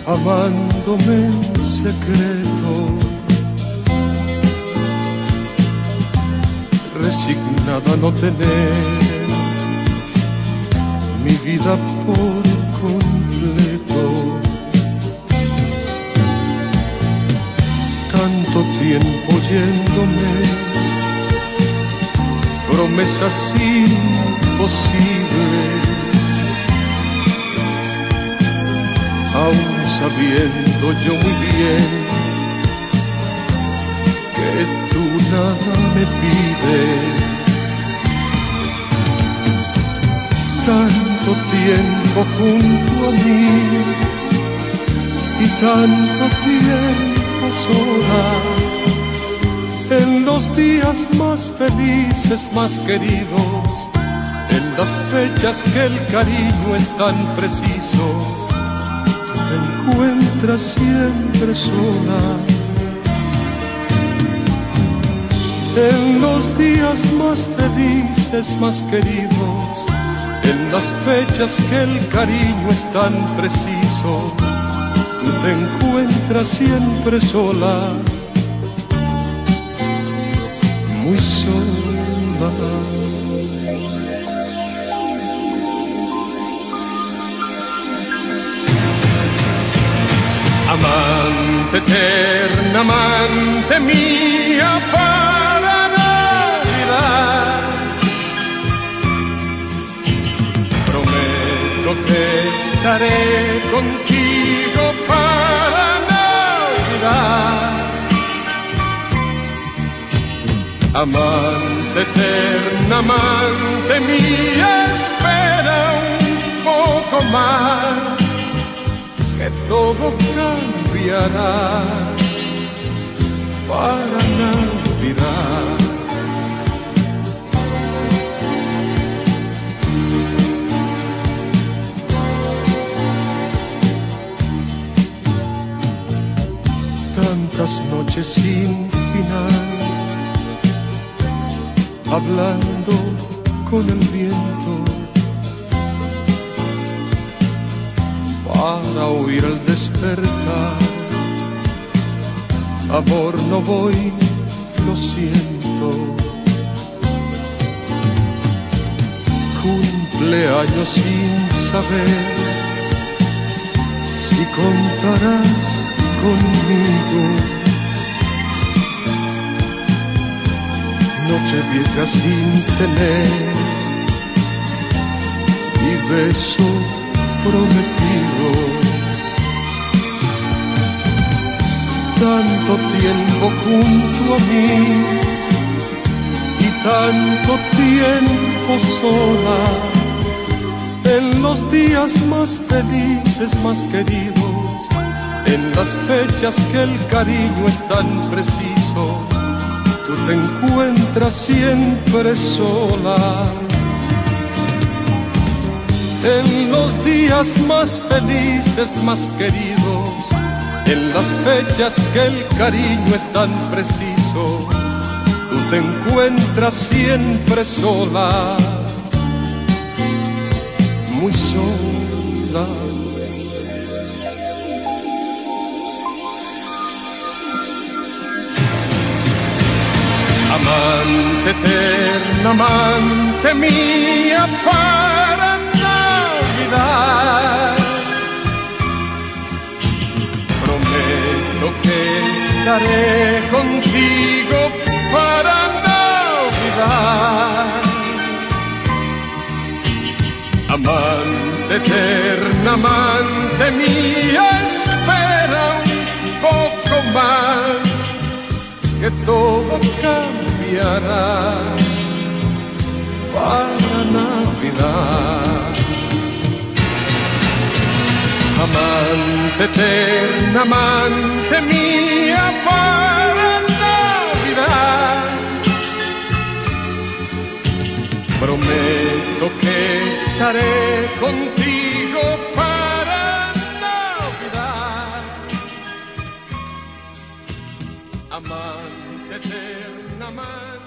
amándome en secreto, resignada a no tener mi vida por completo. Tanto tiempo yéndome, promesas imposibles, aún sabiendo yo muy bien que tú nada me pides. Tanto tiempo junto a mí y tanto tiempo sola, en los días más felices, más queridos, en las fechas que el cariño es tan preciso, te encuentras siempre sola. En los días más felices, más queridos, en las fechas que el cariño es tan preciso, tú te encuentras siempre sola, muy sola. Amante eterna, amante mía para Navidad, prometo que estaré contigo para Navidad. Amante eterna, amante mía, espera un poco más, que todo cambiará para Navidad. Tantas noches sin final, hablando con el viento, para oír al despertar, amor no voy, lo siento. Cumpleaños sin saber si contarás conmigo. Noche vieja sin tener y beso prometido. Tanto tiempo junto a mí y tanto tiempo sola, en los días más felices, más queridos, en las fechas que el cariño es tan preciso, tú te encuentras siempre sola. En los días más felices, más queridos, en las fechas que el cariño es tan preciso, tú te encuentras siempre sola, muy sola. Amante eterna, amante mía para Navidad, prometo que estaré contigo para Navidad. Amante eterna, amante mía, espera un poco más, que todo cambiará para Navidad. Amante eterna, amante mía para Navidad, prometo que estaré contigo para Navidad. Amante eterna, amante